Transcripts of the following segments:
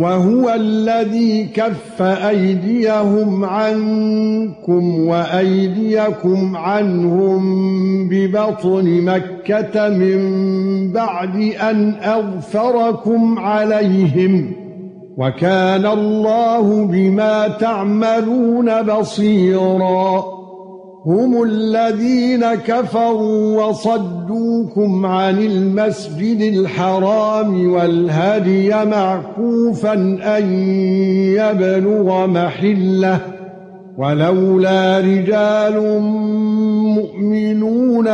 وهو الذي كف أيديهم عنكم وأيديكم عنهم ببطن مكة من بعد أن أظفركم عليهم وكان الله بما تعملون بصيرا هم الذين كفروا وصدوكم عن المسجد الحرام والهدي معكوفا أن يبلغ محله ولولا رجال مؤمنون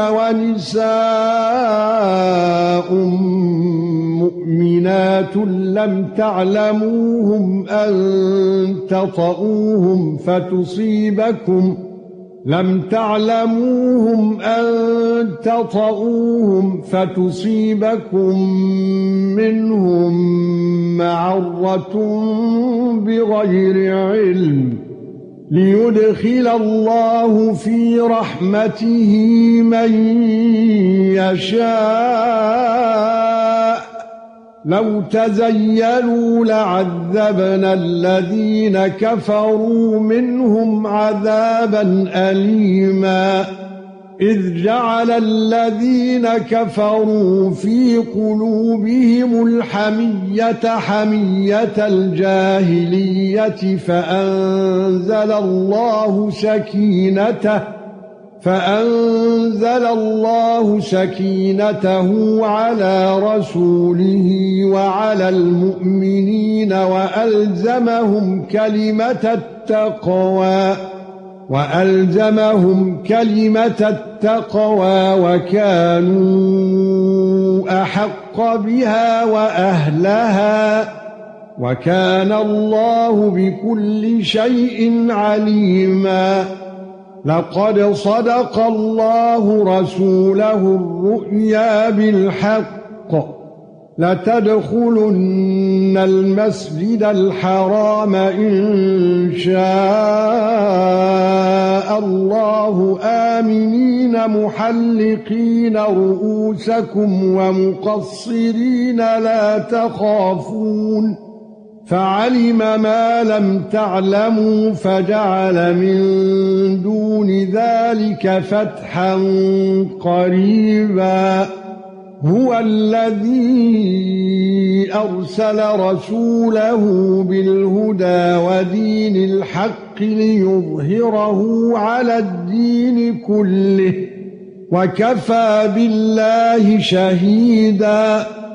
ونساء مؤمنات لم تعلموهم أن تطؤوهم فتصيبكم منهم معرة بغير علم ليدخل الله في رحمته من يشاء لو تزيلوا لعذبنا الذين كفروا منهم عذابا أليما إذ جعل الذين كفروا في قلوبهم الحمية حمية الجاهلية فأنزل الله سكينته على رسوله وعلى المؤمنين وألزمهم كلمة التقوى وكانوا أحق بها وأهلها وكان الله بكل شيء عليما لقد صدق الله رسوله الرؤيا بالحق لتدخلن المسجد الحرام إن شاء الله آمنين محلقين رؤوسكم ومقصرين لا تخافون فعلم ما لم تعلموا فجعل من دون ذلك فتحا قريبا هو الذي أرسل رسوله بالهدى ودين الحق ليظهره على الدين كله وكفى بالله شهيدا